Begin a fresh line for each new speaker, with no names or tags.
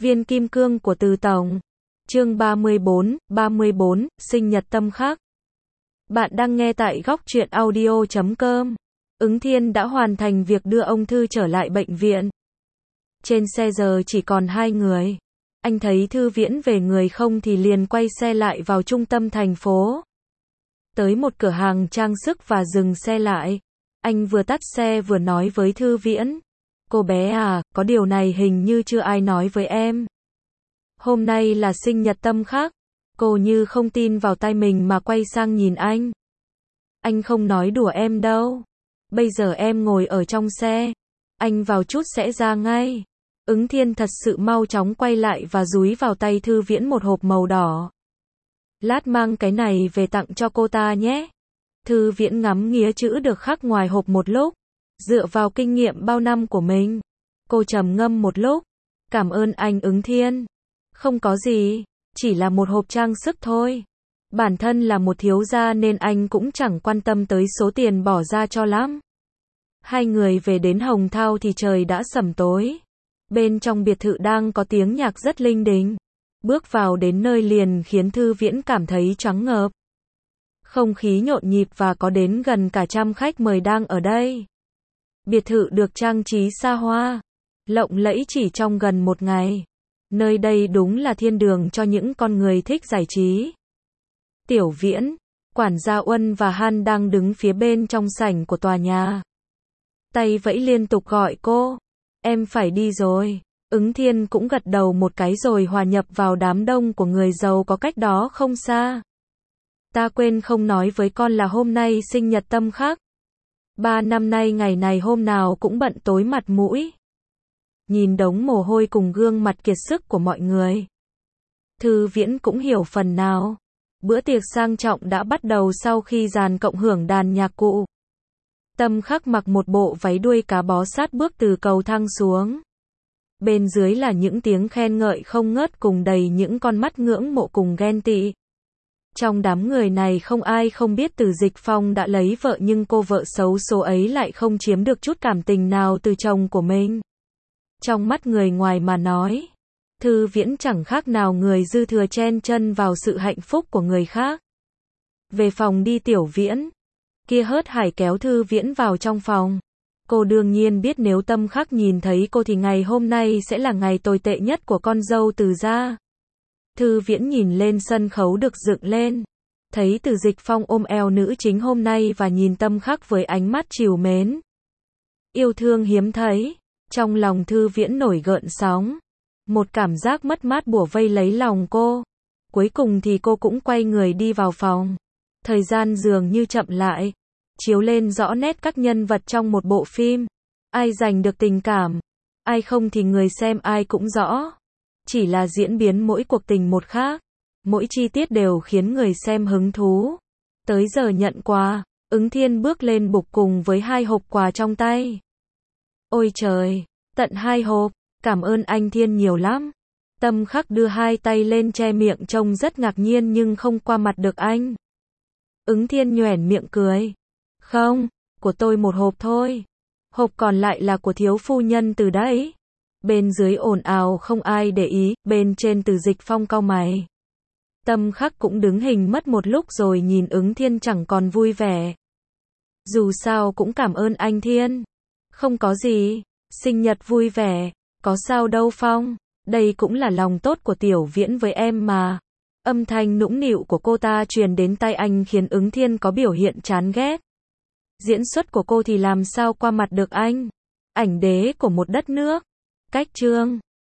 Viên kim cương của Từ Tổng. Chương 34, sinh nhật Tâm Khắc. Bạn đang nghe tại góc truyện audio.com. Ứng Thiên đã hoàn thành việc đưa ông Thư trở lại bệnh viện. Trên xe giờ chỉ còn hai người. Anh thấy Thư Viễn về người không thì liền quay xe lại vào trung tâm thành phố. Tới một cửa hàng trang sức và dừng xe lại. Anh vừa tắt xe vừa nói với Thư Viễn. Cô bé à, có điều này hình như chưa ai nói với em. Hôm nay là sinh nhật Tâm Khắc. Cô như không tin vào tai mình mà quay sang nhìn anh. Anh không nói đùa em đâu. Bây giờ em ngồi ở trong xe. Anh vào chút sẽ ra ngay. Ứng Thiên thật sự mau chóng quay lại và dúi vào tay Thư Viễn một hộp màu đỏ. Lát mang cái này về tặng cho cô ta nhé. Thư Viễn ngắm nghía chữ được khắc ngoài hộp một lúc. Dựa vào kinh nghiệm bao năm của mình, cô trầm ngâm một lúc. Cảm ơn anh Ứng Thiên. Không có gì, chỉ là một hộp trang sức thôi. Bản thân là một thiếu gia nên anh cũng chẳng quan tâm tới số tiền bỏ ra cho lắm. Hai người về đến Hồng Thao thì trời đã sẩm tối. Bên trong biệt thự đang có tiếng nhạc rất linh đình. Bước vào đến nơi liền khiến Thư Viễn cảm thấy choáng ngợp. Không khí nhộn nhịp và có đến gần cả 100 khách mời đang ở đây. Biệt thự được trang trí xa hoa, lộng lẫy chỉ trong gần một ngày. Nơi đây đúng là thiên đường cho những con người thích giải trí. Tiểu Viễn, quản gia Uân và Han đang đứng phía bên trong sảnh của tòa nhà. Tay vẫy liên tục gọi cô. Em phải đi rồi. Ứng Thiên cũng gật đầu một cái rồi hòa nhập vào đám đông của người giàu có cách đó không xa. Ta quên không nói với con là hôm nay sinh nhật Tâm Khắc. 3 năm nay ngày này hôm nào cũng bận tối mặt mũi. Nhìn đống mồ hôi cùng gương mặt kiệt sức của mọi người. Thư Viễn cũng hiểu phần nào. Bữa tiệc sang trọng đã bắt đầu sau khi dàn cộng hưởng đàn nhạc cụ. Tâm Khắc mặc một bộ váy đuôi cá bó sát bước từ cầu thang xuống. Bên dưới là những tiếng khen ngợi không ngớt cùng đầy những con mắt ngưỡng mộ cùng ghen tị. Trong đám người này không ai không biết Từ Dịch Phong đã lấy vợ nhưng cô vợ xấu số ấy lại không chiếm được chút cảm tình nào từ chồng của mình. Trong mắt người ngoài mà nói, Thư Viễn chẳng khác nào người dư thừa chen chân vào sự hạnh phúc của người khác. Về phòng đi Tiểu Viễn. Kia hớt hải kéo Thư Viễn vào trong phòng. Cô đương nhiên biết nếu Tâm Khắc nhìn thấy cô thì ngày hôm nay sẽ là ngày tồi tệ nhất của con dâu Từ gia. Thư Viễn nhìn lên sân khấu được dựng lên. Thấy Từ Dịch Phong ôm eo nữ chính hôm nay và nhìn Tâm Khắc với ánh mắt trìu mến. Yêu thương hiếm thấy. Trong lòng Thư Viễn nổi gợn sóng. Một cảm giác mất mát bủa vây lấy lòng cô. Cuối cùng thì cô cũng quay người đi vào phòng. Thời gian dường như chậm lại. Chiếu lên rõ nét các nhân vật trong một bộ phim. Ai giành được tình cảm, ai không thì người xem ai cũng rõ. Chỉ là diễn biến mỗi cuộc tình một khác. Mỗi chi tiết đều khiến người xem hứng thú. Tới giờ nhận quà, Ứng Thiên bước lên bục cùng với 2 hộp quà trong tay. Ôi trời, tận 2 hộp, cảm ơn anh Thiên nhiều lắm. Tâm Khắc đưa 2 tay lên che miệng trông rất ngạc nhiên nhưng không qua mặt được anh. Ứng Thiên nhoẻn miệng cười. Không, của tôi 1 hộp thôi. Hộp còn lại là của thiếu phu nhân Từ đấy. Bên dưới ồn ào không ai để ý, bên trên Từ Dịch Phong cau mày. Tâm Khắc cũng đứng hình mất một lúc rồi nhìn Ứng Thiên chẳng còn vui vẻ. Dù sao cũng cảm ơn anh Thiên. Không có gì, sinh nhật vui vẻ, có sao đâu Phong, đây cũng là lòng tốt của Tiểu Viễn với em mà. Âm thanh nũng nịu của cô ta truyền đến tai anh khiến Ứng Thiên có biểu hiện chán ghét. Diễn xuất của cô thì làm sao qua mặt được anh. Ảnh đế của một đất nước. Cách chương